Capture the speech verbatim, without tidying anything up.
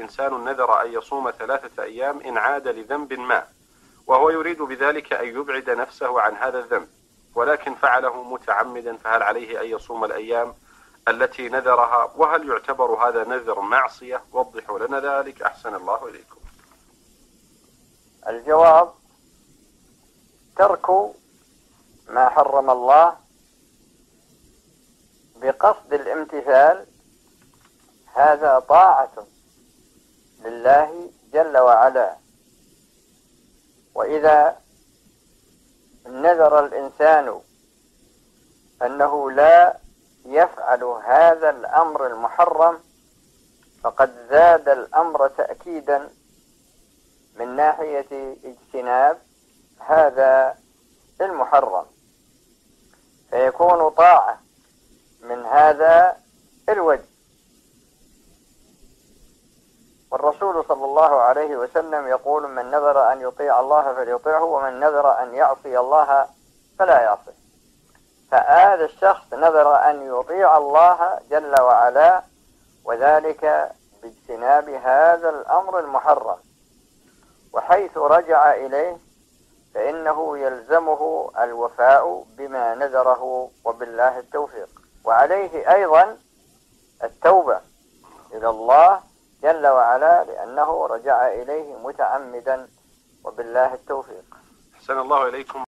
إنسان نذر أن يصوم ثلاثة أيام إن عاد لذنب ما، وهو يريد بذلك أن يبعد نفسه عن هذا الذنب، ولكن فعله متعمدا، فهل عليه أن يصوم الأيام التي نذرها؟ وهل يعتبر هذا نذر معصية؟ وضحوا لنا ذلك أحسن الله إليكم. الجواب: ترك ما حرم الله بقصد الامتثال هذا طاعة لله جل وعلا. وإذا نذر الإنسان أنه لا يفعل هذا الأمر المحرم فقد زاد الأمر تأكيدا من ناحية اجتناب هذا المحرم، فيكون طاعة من هذا الوجه. والرسول صلى الله عليه وسلم يقول: من نذر أن يطيع الله فليطيعه، ومن نذر أن يعصي الله فلا يعصيه. فهذا الشخص نذر أن يطيع الله جل وعلا، وذلك باجتناب هذا الأمر المحرم، وحيث رجع إليه فإنه يلزمه الوفاء بما نذره، وبالله التوفيق. وعليه أيضا التوبة إلى الله جل وعلا لأنه رجع إليه متعمدا، وبالله التوفيق. أحسن الله إليكم.